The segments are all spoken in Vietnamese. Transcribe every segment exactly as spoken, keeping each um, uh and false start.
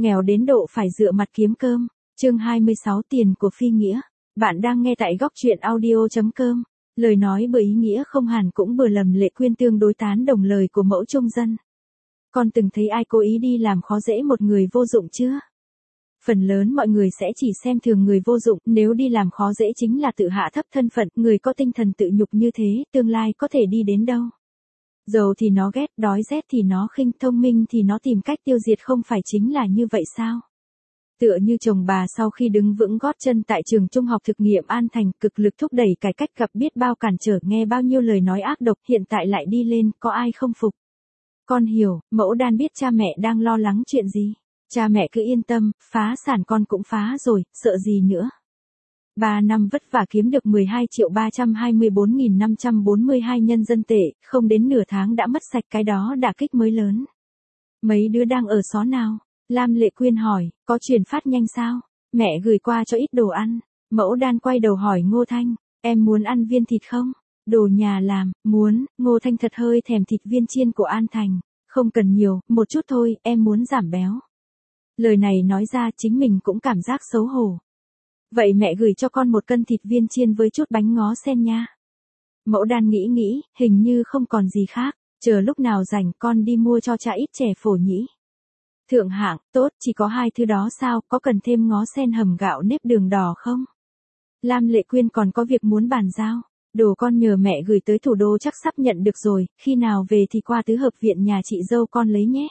nghèo đến độ phải dựa mặt kiếm cơm. Chương hai mươi sáu tiền của phi nghĩa. Bạn đang nghe tại góc truyện audio chấm com. Lời nói bởi ý nghĩa không hẳn cũng bừa lầm Lệ Quyên tương đối tán đồng lời của mẫu trung dân. Con từng thấy ai cố ý đi làm khó dễ một người vô dụng chưa? Phần lớn mọi người sẽ chỉ xem thường người vô dụng, nếu đi làm khó dễ chính là tự hạ thấp thân phận, người có tinh thần tự nhục như thế, tương lai có thể đi đến đâu? Giàu thì nó ghét, đói rét thì nó khinh, thông minh thì nó tìm cách tiêu diệt, không phải chính là như vậy sao? Tựa như chồng bà sau khi đứng vững gót chân tại trường trung học thực nghiệm An Thành, cực lực thúc đẩy cải cách, gặp biết bao cản trở, nghe bao nhiêu lời nói ác độc, hiện tại lại đi lên, có ai không phục? Con hiểu, mẫu đan biết cha mẹ đang lo lắng chuyện gì. Cha mẹ cứ yên tâm, phá sản con cũng phá rồi, sợ gì nữa. Ba năm vất vả kiếm được mười hai triệu ba trăm hai mươi bốn nghìn năm trăm bốn mươi hai nhân dân tệ, không đến nửa tháng đã mất sạch, cái đó đả kích mới lớn. Mấy đứa đang ở xó nào? Lam Lệ Quyên hỏi, có chuyển phát nhanh sao? Mẹ gửi qua cho ít đồ ăn. Mẫu đan quay đầu hỏi Ngô Thanh, em muốn ăn viên thịt không? Đồ nhà làm, muốn. Ngô Thanh thật hơi thèm thịt viên chiên của An Thành. Không cần nhiều, một chút thôi, em muốn giảm béo. Lời này nói ra chính mình cũng cảm giác xấu hổ. Vậy mẹ gửi cho con một cân thịt viên chiên với chút bánh ngó sen nha. Mẫu đan nghĩ nghĩ, hình như không còn gì khác, chờ lúc nào rảnh con đi mua cho cha ít chè phổ nhĩ. Thượng hạng, tốt, chỉ có hai thứ đó sao, có cần thêm ngó sen hầm gạo nếp đường đỏ không? Lam Lệ Quyên còn có việc muốn bàn giao. Đồ con nhờ mẹ gửi tới thủ đô chắc sắp nhận được rồi, khi nào về thì qua tứ hợp viện nhà chị dâu con lấy nhé.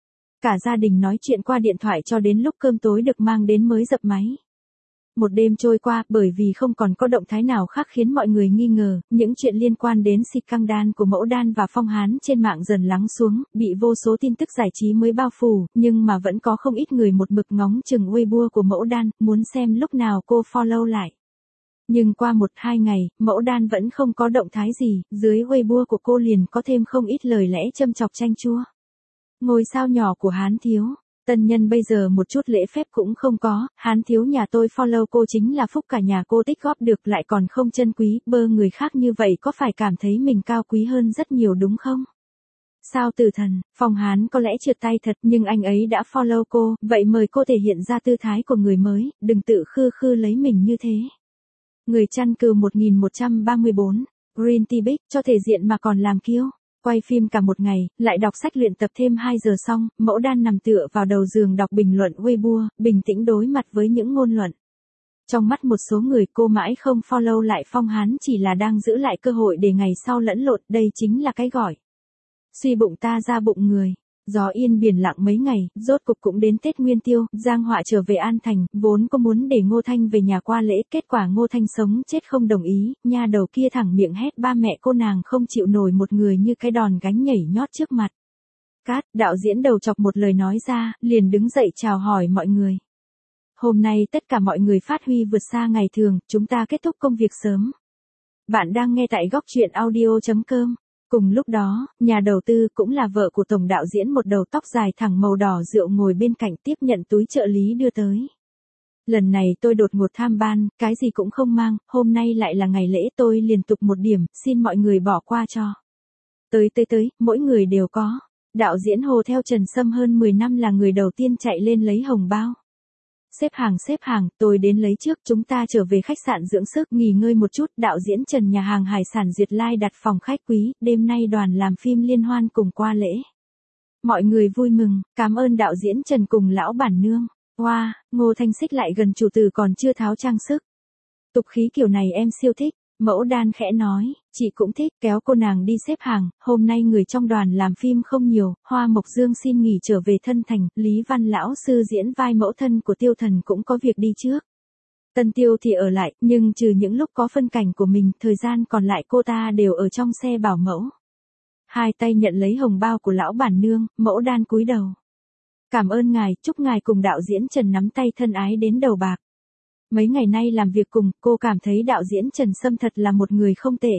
Cả gia đình nói chuyện qua điện thoại cho đến lúc cơm tối được mang đến mới dập máy. Một đêm trôi qua, bởi vì không còn có động thái nào khác khiến mọi người nghi ngờ, những chuyện liên quan đến scandal của Mẫu Đan và Phong Hán trên mạng dần lắng xuống, bị vô số tin tức giải trí mới bao phủ, nhưng mà vẫn có không ít người một mực ngóng chừng Weibo của Mẫu Đan, muốn xem lúc nào cô follow lại. Nhưng qua một hai ngày, Mẫu Đan vẫn không có động thái gì, dưới Weibo của cô liền có thêm không ít lời lẽ châm chọc chanh chua. Ngôi sao nhỏ của Hán thiếu, tân nhân bây giờ một chút lễ phép cũng không có, Hán thiếu nhà tôi follow cô chính là phúc cả nhà cô tích góp được, lại còn không chân quý, bơ người khác như vậy có phải cảm thấy mình cao quý hơn rất nhiều đúng không? Sao Tử Thần, Phong Hán có lẽ trượt tay thật, nhưng anh ấy đã follow cô, vậy mời cô thể hiện ra tư thái của người mới, đừng tự khư khư lấy mình như thế. Người chăn cừu một nghìn một trăm ba mươi bốn, Green Tea Big, cho thể diện mà còn làm kiêu. Quay phim cả một ngày, lại đọc sách luyện tập thêm hai giờ xong, Mẫu Đan nằm tựa vào đầu giường đọc bình luận Weibo, bình tĩnh đối mặt với những ngôn luận. Trong mắt một số người, cô mãi không follow lại Phong Hán chỉ là đang giữ lại cơ hội để ngày sau lẫn lộn, đây chính là cái gọi suy bụng ta ra bụng người. Gió yên biển lặng mấy ngày, rốt cục cũng đến Tết Nguyên Tiêu, Giang Họa trở về An Thành, vốn có muốn để Ngô Thanh về nhà qua lễ, kết quả Ngô Thanh sống chết không đồng ý, nha đầu kia thẳng miệng hét ba mẹ cô nàng không chịu nổi một người như cái đòn gánh nhảy nhót trước mặt. Cát, đạo diễn đầu chọc một lời nói ra, liền đứng dậy chào hỏi mọi người. Hôm nay tất cả mọi người phát huy vượt xa ngày thường, chúng ta kết thúc công việc sớm. Bạn đang nghe tại góc truyện audio chấm com. Cùng lúc đó, nhà đầu tư cũng là vợ của tổng đạo diễn một đầu tóc dài thẳng màu đỏ rượu ngồi bên cạnh tiếp nhận túi trợ lý đưa tới. Lần này tôi đột ngột tham ban, cái gì cũng không mang, hôm nay lại là ngày lễ tôi liên tục một điểm, xin mọi người bỏ qua cho. Tới tới tới, mỗi người đều có. Đạo diễn Hồ theo Trần Sâm hơn mười năm là người đầu tiên chạy lên lấy hồng bao. Xếp hàng xếp hàng, tôi đến lấy trước, chúng ta trở về khách sạn dưỡng sức, nghỉ ngơi một chút, đạo diễn Trần nhà hàng hải sản Duyệt Lai đặt phòng khách quý, đêm nay đoàn làm phim liên hoan cùng qua lễ. Mọi người vui mừng, cảm ơn đạo diễn Trần cùng lão bản nương. Wow, Ngô Thanh xích lại gần chủ tử còn chưa tháo trang sức. Tục khí kiểu này em siêu thích. Mẫu Đan khẽ nói, chị cũng thích, kéo cô nàng đi xếp hàng, hôm nay người trong đoàn làm phim không nhiều, Hoa Mộc Dương xin nghỉ trở về thân thành, Lý Văn lão sư diễn vai mẫu thân của Tiêu Thần cũng có việc đi trước. Tân Tiêu thì ở lại, nhưng trừ những lúc có phân cảnh của mình, thời gian còn lại cô ta đều ở trong xe bảo mẫu. Hai tay nhận lấy hồng bao của lão bản nương, Mẫu Đan cúi đầu. Cảm ơn ngài, chúc ngài cùng đạo diễn Trần nắm tay thân ái đến đầu bạc. Mấy ngày nay làm việc cùng, cô cảm thấy đạo diễn Trần Sâm thật là một người không tệ.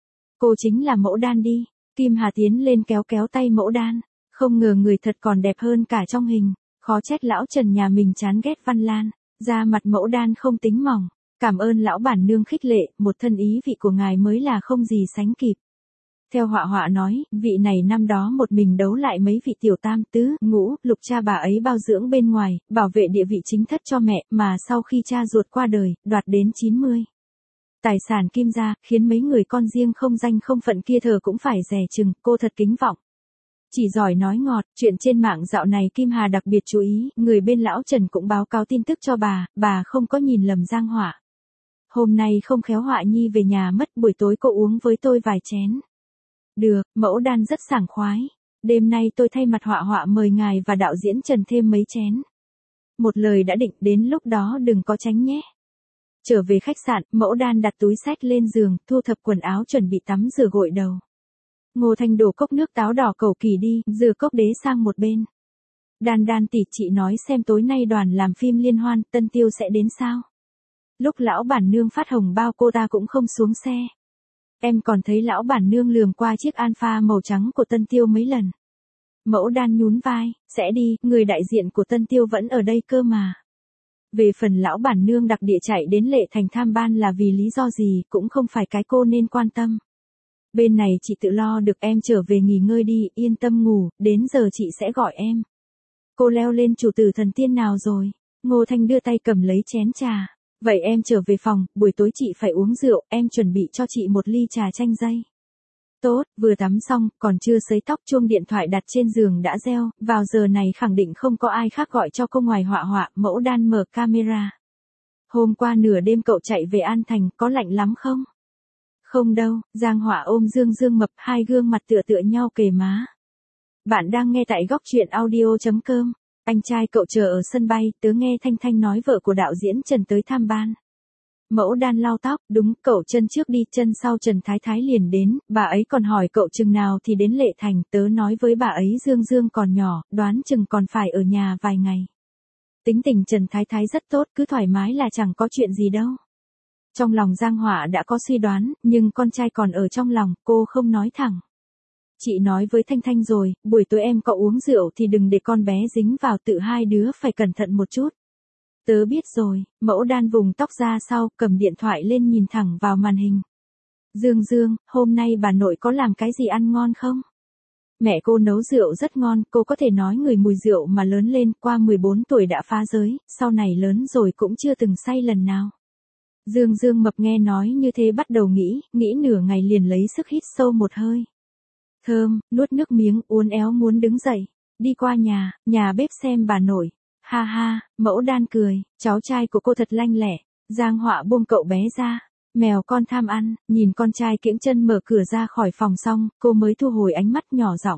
Cô chính là Mẫu Đan đi. Kim Hà tiến lên kéo kéo tay Mẫu Đan. Không ngờ người thật còn đẹp hơn cả trong hình. Khó trách lão Trần nhà mình chán ghét Văn Lan. Da mặt Mẫu Đan không tính mỏng. Cảm ơn lão bản nương khích lệ, một thân ý vị của ngài mới là không gì sánh kịp. Theo họa họa nói, vị này năm đó một mình đấu lại mấy vị tiểu tam tứ, ngũ, lục cha bà ấy bao dưỡng bên ngoài, bảo vệ địa vị chính thất cho mẹ, mà sau khi cha ruột qua đời, đoạt đến chín mươi. Tài sản Kim gia, khiến mấy người con riêng không danh không phận kia thờ cũng phải dè chừng, cô thật kính vọng. Chỉ giỏi nói ngọt, chuyện trên mạng dạo này Kim Hà đặc biệt chú ý, người bên lão Trần cũng báo cáo tin tức cho bà, bà không có nhìn lầm Giang Họa. Hôm nay không khéo Họa Nhi về nhà mất, buổi tối cô uống với tôi vài chén. Được, Mẫu Đan rất sảng khoái. Đêm nay tôi thay mặt Họa Họa mời ngài và đạo diễn Trần thêm mấy chén. Một lời đã định, đến lúc đó đừng có tránh nhé. Trở về khách sạn, Mẫu Đan đặt túi xách lên giường, thu thập quần áo chuẩn bị tắm rửa gội đầu. Ngô Thanh đổ cốc nước táo đỏ cầu kỳ đi, rửa cốc đế sang một bên. Đan Đan tỷ, chị nói xem tối nay đoàn làm phim liên hoan, Tân Tiêu sẽ đến sao? Lúc lão bản nương phát hồng bao cô ta cũng không xuống xe. Em còn thấy lão bản nương lườm qua chiếc Alpha màu trắng của Tân Tiêu mấy lần. Mẫu Đan nhún vai, sẽ đi, người đại diện của Tân Tiêu vẫn ở đây cơ mà. Về phần lão bản nương đặc địa chạy đến Lệ Thành tham ban là vì lý do gì, cũng không phải cái cô nên quan tâm. Bên này chị tự lo được, em trở về nghỉ ngơi đi, yên tâm ngủ, đến giờ chị sẽ gọi em. Cô leo lên chủ tử thần tiên nào rồi? Ngô Thanh đưa tay cầm lấy chén trà. Vậy em trở về phòng, buổi tối chị phải uống rượu, em chuẩn bị cho chị một ly trà chanh dây. Tốt, vừa tắm xong, còn chưa sấy tóc, chuông điện thoại đặt trên giường đã reo, vào giờ này khẳng định không có ai khác gọi cho cô ngoài Họa Họa. Mẫu Đan mở camera. Hôm qua nửa đêm cậu chạy về An Thành, có lạnh lắm không? Không đâu, Giang Họa ôm Dương Dương mập, hai gương mặt tựa tựa nhau kề má. Bạn đang nghe tại góc truyện audio chấm com. Anh trai cậu chờ ở sân bay, tớ nghe Thanh Thanh nói vợ của đạo diễn Trần tới tham ban. Mẫu Đan lau tóc, đúng, cậu chân trước đi, chân sau Trần Thái Thái liền đến, bà ấy còn hỏi cậu chừng nào thì đến Lệ Thành, tớ nói với bà ấy Dương Dương còn nhỏ, đoán chừng còn phải ở nhà vài ngày. Tính tình Trần Thái Thái rất tốt, cứ thoải mái là chẳng có chuyện gì đâu. Trong lòng Giang Họa đã có suy đoán, nhưng con trai còn ở trong lòng, cô không nói thẳng. Chị nói với Thanh Thanh rồi, buổi tối em có uống rượu thì đừng để con bé dính vào, tự hai đứa phải cẩn thận một chút. Tớ biết rồi. Mẫu Đan vùng tóc ra sau, cầm điện thoại lên nhìn thẳng vào màn hình. Dương Dương, hôm nay bà nội có làm cái gì ăn ngon không? Mẹ cô nấu rượu rất ngon, cô có thể nói người mùi rượu mà lớn lên, qua mười bốn tuổi đã phá giới, sau này lớn rồi cũng chưa từng say lần nào. Dương Dương mập nghe nói như thế bắt đầu nghĩ, nghĩ nửa ngày liền lấy sức hít sâu một hơi. Thơm, nuốt nước miếng, uốn éo muốn đứng dậy, đi qua nhà, nhà bếp xem bà nội. Ha ha, Mẫu Đan cười, cháu trai của cô thật lanh lẹ. Giang Họa buông cậu bé ra, mèo con tham ăn, nhìn con trai kiễng chân mở cửa ra khỏi phòng xong, cô mới thu hồi ánh mắt nhỏ giọng.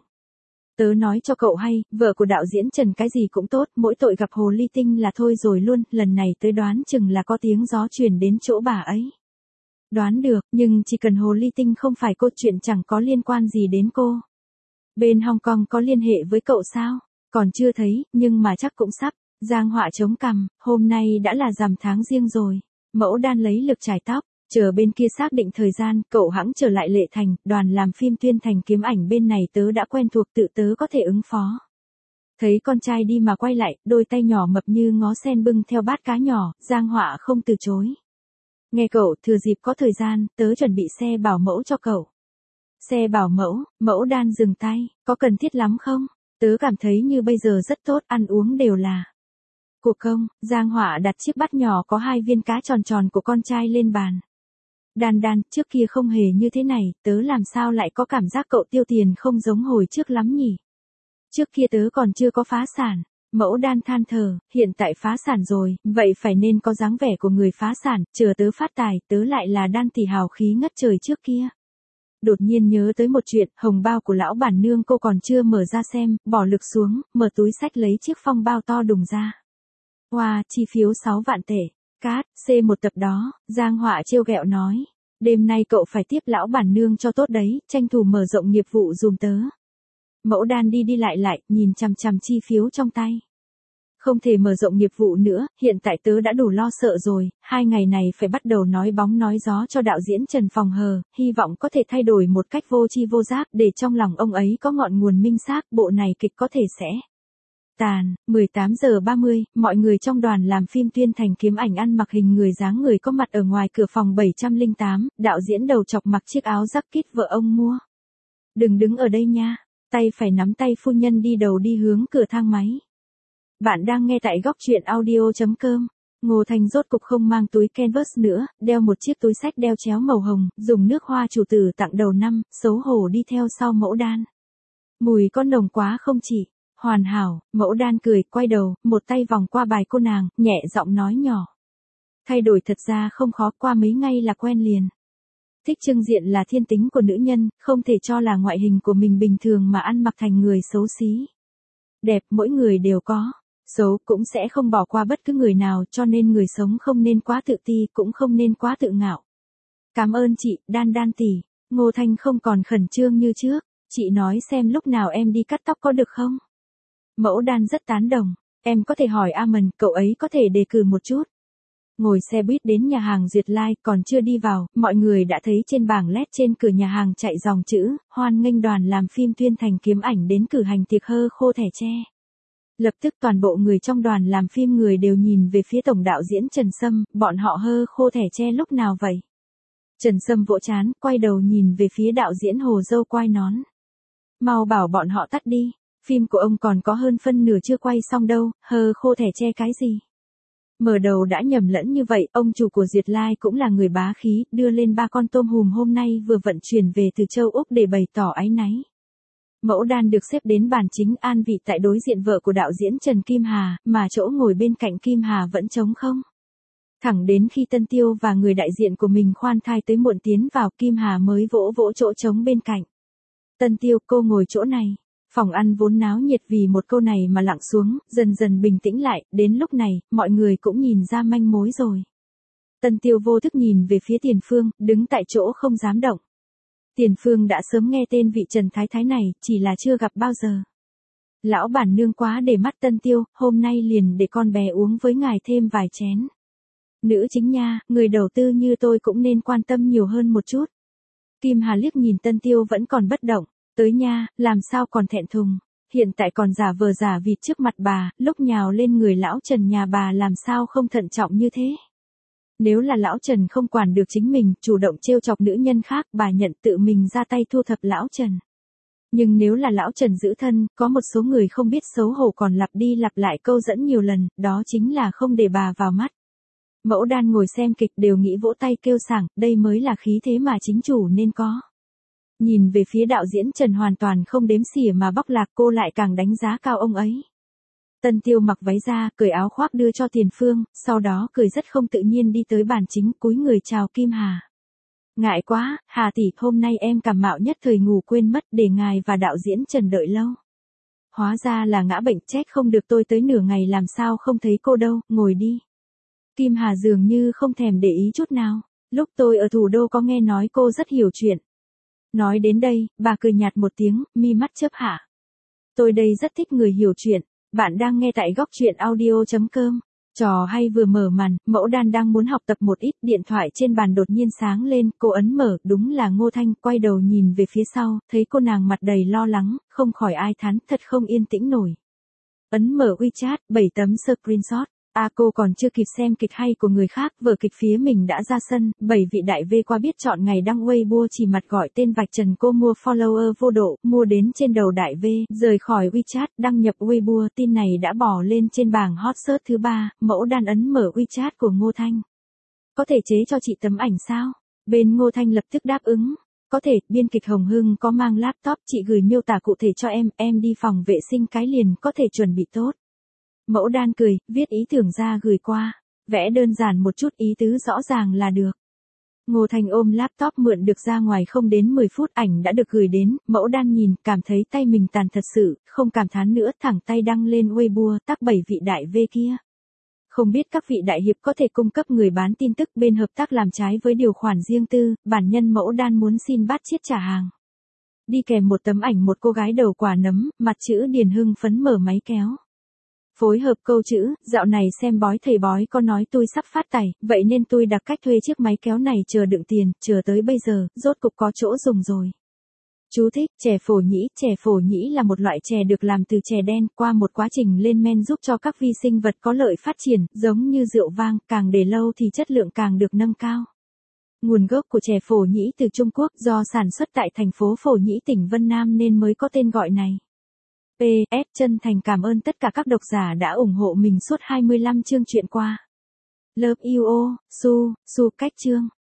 Tớ nói cho cậu hay, vợ của đạo diễn Trần cái gì cũng tốt, mỗi tội gặp hồ ly tinh là thôi rồi luôn, lần này tớ đoán chừng là có tiếng gió truyền đến chỗ bà ấy. Đoán được, nhưng chỉ cần hồ ly tinh không phải cô, chuyện chẳng có liên quan gì đến cô. Bên Hong Kong có liên hệ với cậu sao? Còn chưa thấy, nhưng mà chắc cũng sắp. Giang Họa chống cằm, hôm nay đã là rằm tháng Giêng rồi. Mẫu Đan lấy lực chải tóc, chờ bên kia xác định thời gian, cậu hẵng trở lại Lệ Thành, đoàn làm phim Tuyên Thành kiếm ảnh bên này tớ đã quen thuộc, tự tớ có thể ứng phó. Thấy con trai đi mà quay lại, đôi tay nhỏ mập như ngó sen bưng theo bát cá nhỏ, Giang Họa không từ chối. Nghe cậu, thừa dịp có thời gian, tớ chuẩn bị xe bảo mẫu cho cậu. Xe bảo mẫu, Mẫu Đan dừng tay, có cần thiết lắm không? Tớ cảm thấy như bây giờ rất tốt, ăn uống đều là. Cuộc công, Giang Họa đặt chiếc bát nhỏ có hai viên cá tròn tròn của con trai lên bàn. Đan Đan, trước kia không hề như thế này, tớ làm sao lại có cảm giác cậu tiêu tiền không giống hồi trước lắm nhỉ? Trước kia tớ còn chưa có phá sản. Mẫu Đan than thở, hiện tại phá sản rồi, vậy phải nên có dáng vẻ của người phá sản, chờ tớ phát tài, tớ lại là Đan tỷ hào khí ngất trời trước kia. Đột nhiên nhớ tới một chuyện, hồng bao của lão bản nương cô còn chưa mở ra xem, bỏ lực xuống, mở túi sách lấy chiếc phong bao to đùng ra. Wow, chi phiếu sáu vạn tệ. Cát, C một tập đó, Giang Họa trêu ghẹo nói. Đêm nay cậu phải tiếp lão bản nương cho tốt đấy, tranh thủ mở rộng nghiệp vụ dùm tớ. Mẫu Đan đi đi lại lại, nhìn chằm chằm chi phiếu trong tay. Không thể mở rộng nghiệp vụ nữa, hiện tại tớ đã đủ lo sợ rồi, hai ngày này phải bắt đầu nói bóng nói gió cho đạo diễn Trần Phòng Hờ, hy vọng có thể thay đổi một cách vô tri vô giác để trong lòng ông ấy có ngọn nguồn minh xác, bộ này kịch có thể sẽ tàn. Mười tám giờ ba mươi, mọi người trong đoàn làm phim Tuyên Thành kiếm ảnh ăn mặc hình người dáng người có mặt ở ngoài cửa phòng bảy trăm lẻ tám, đạo diễn đầu chọc mặc chiếc áo jacket vợ ông mua. Đừng đứng ở đây nha, tay phải nắm tay phu nhân đi đầu đi hướng cửa thang máy. Bạn đang nghe tại góc truyện audio.com. Ngô Thanh rốt cục không mang túi canvas nữa, đeo một chiếc túi xách đeo chéo màu hồng, dùng nước hoa chủ tử tặng đầu năm, xấu hổ đi theo sau Mẫu Đan. Mùi có nồng quá không chị? Hoàn hảo, Mẫu Đan cười, quay đầu, một tay vòng qua bài cô nàng, nhẹ giọng nói nhỏ. Thay đổi thật ra không khó, qua mấy ngày là quen liền. Thích trưng diện là thiên tính của nữ nhân, không thể cho là ngoại hình của mình bình thường mà ăn mặc thành người xấu xí. Đẹp mỗi người đều có, xấu cũng sẽ không bỏ qua bất cứ người nào, cho nên người sống không nên quá tự ti, cũng không nên quá tự ngạo. Cảm ơn chị, Đan Đan tỷ. Ngô Thanh không còn khẩn trương như trước, chị nói xem lúc nào em đi cắt tóc có được không? Mẫu Đan rất tán đồng, em có thể hỏi Amon, cậu ấy có thể đề cử một chút. Ngồi xe buýt đến nhà hàng Duyệt Lai, còn chưa đi vào, mọi người đã thấy trên bảng led trên cửa nhà hàng chạy dòng chữ, hoan nghênh đoàn làm phim Tuyên Thành Kiếm Ảnh đến cử hành tiệc hơ khô thẻ tre. Lập tức toàn bộ người trong đoàn làm phim người đều nhìn về phía tổng đạo diễn Trần Sâm, bọn họ hơ khô thẻ tre lúc nào vậy? Trần Sâm vỗ chán, quay đầu nhìn về phía đạo diễn Hồ Dâu Quai Nón. Mau bảo bọn họ tắt đi, phim của ông còn có hơn phân nửa chưa quay xong đâu, hơ khô thẻ tre cái gì? Mở đầu đã nhầm lẫn như vậy, ông chủ của Duyệt Lai cũng là người bá khí, đưa lên ba con tôm hùm hôm nay vừa vận chuyển về từ châu Úc để bày tỏ áy náy. Mẫu Đan được xếp đến bàn chính an vị tại đối diện vợ của đạo diễn Trần Kim Hà, mà chỗ ngồi bên cạnh Kim Hà vẫn trống không. Thẳng đến khi Tân Tiêu và người đại diện của mình khoan thai tới muộn tiến vào, Kim Hà mới vỗ vỗ chỗ trống bên cạnh. Tân Tiêu, cô ngồi chỗ này. Phòng ăn vốn náo nhiệt vì một câu này mà lặng xuống, dần dần bình tĩnh lại, đến lúc này, mọi người cũng nhìn ra manh mối rồi. Tân Tiêu vô thức nhìn về phía Tiền Phương, đứng tại chỗ không dám động. Tiền Phương đã sớm nghe tên vị Trần Thái Thái này, chỉ là chưa gặp bao giờ. Lão bản nương quá để mắt Tân Tiêu, hôm nay liền để con bé uống với ngài thêm vài chén. Nữ chính nha, người đầu tư như tôi cũng nên quan tâm nhiều hơn một chút. Kim Hà liếc nhìn Tân Tiêu vẫn còn bất động. Tới nha, làm sao còn thẹn thùng, hiện tại còn giả vờ giả vịt trước mặt bà, lúc nhào lên người lão Trần nhà bà làm sao không thận trọng như thế. Nếu là lão Trần không quản được chính mình, chủ động trêu chọc nữ nhân khác, bà nhận tự mình ra tay thu thập lão Trần. Nhưng nếu là lão Trần giữ thân, có một số người không biết xấu hổ còn lặp đi lặp lại câu dẫn nhiều lần, đó chính là không để bà vào mắt. Mẫu Đan ngồi xem kịch đều nghĩ vỗ tay kêu sảng, đây mới là khí thế mà chính chủ nên có. Nhìn về phía đạo diễn Trần hoàn toàn không đếm xỉa mà bóc lạc, cô lại càng đánh giá cao ông ấy. Tân Tiêu mặc váy ra, cởi áo khoác đưa cho Tiền Phương, sau đó cười rất không tự nhiên đi tới bàn chính, cúi người chào Kim Hà. Ngại quá, Hà tỷ, hôm nay em cảm mạo nhất thời ngủ quên mất, để ngài và đạo diễn Trần đợi lâu. Hóa ra là ngã bệnh, chết không được, tôi tới nửa ngày làm sao không thấy cô đâu, ngồi đi. Kim Hà dường như không thèm để ý chút nào, lúc tôi ở thủ đô có nghe nói cô rất hiểu chuyện. Nói đến đây, bà cười nhạt một tiếng, mi mắt chớp hạ. Tôi đây rất thích người hiểu chuyện, bạn đang nghe tại góc truyện audio.com. Trò hay vừa mở màn, Mẫu Đan đang muốn học tập một ít, điện thoại trên bàn đột nhiên sáng lên, cô ấn mở, đúng là Ngô Thanh, quay đầu nhìn về phía sau, thấy cô nàng mặt đầy lo lắng, không khỏi ai thán, thật không yên tĩnh nổi. Ấn mở WeChat, bảy tấm screenshot. A à, cô còn chưa kịp xem kịch hay của người khác, vở kịch phía mình đã ra sân, bảy vị đại V qua biết chọn ngày đăng Weibo chỉ mặt gọi tên vạch trần cô mua follower vô độ, mua đến trên đầu đại V, rời khỏi WeChat, đăng nhập Weibo, tin này đã bỏ lên trên bảng hot search thứ ba, Mẫu Đan ấn mở WeChat của Ngô Thanh. Có thể chế cho chị tấm ảnh sao? Bên Ngô Thanh lập tức đáp ứng. Có thể, biên kịch Hồng Hưng có mang laptop, chị gửi miêu tả cụ thể cho em, em đi phòng vệ sinh cái liền, có thể chuẩn bị tốt. Mẫu Đan cười, viết ý tưởng ra gửi qua, vẽ đơn giản một chút, ý tứ rõ ràng là được. Ngô Thanh ôm laptop mượn được ra ngoài không đến mười phút, ảnh đã được gửi đến, Mẫu Đan nhìn, cảm thấy tay mình tàn thật sự, không cảm thán nữa, thẳng tay đăng lên Weibo, tác bảy vị đại V kia. Không biết các vị đại hiệp có thể cung cấp người bán tin tức bên hợp tác làm trái với điều khoản riêng tư, bản nhân Mẫu Đan muốn xin bát chiết trả hàng. Đi kèm một tấm ảnh một cô gái đầu quả nấm, mặt chữ Điền hưng phấn mở máy kéo. Phối hợp câu chữ, dạo này xem bói thầy bói có nói tôi sắp phát tài, vậy nên tôi đặt cách thuê chiếc máy kéo này chờ đựng tiền, chờ tới bây giờ, rốt cục có chỗ dùng rồi. Chú thích, chè phổ nhĩ, chè phổ nhĩ là một loại chè được làm từ chè đen, qua một quá trình lên men giúp cho các vi sinh vật có lợi phát triển, giống như rượu vang, càng để lâu thì chất lượng càng được nâng cao. Nguồn gốc của chè phổ nhĩ từ Trung Quốc do sản xuất tại thành phố Phổ Nhĩ tỉnh Vân Nam nên mới có tên gọi này. pê ét Chân thành cảm ơn tất cả các độc giả đã ủng hộ mình suốt hai mươi lăm chương truyện qua. Love you all, Su, Su cách chương.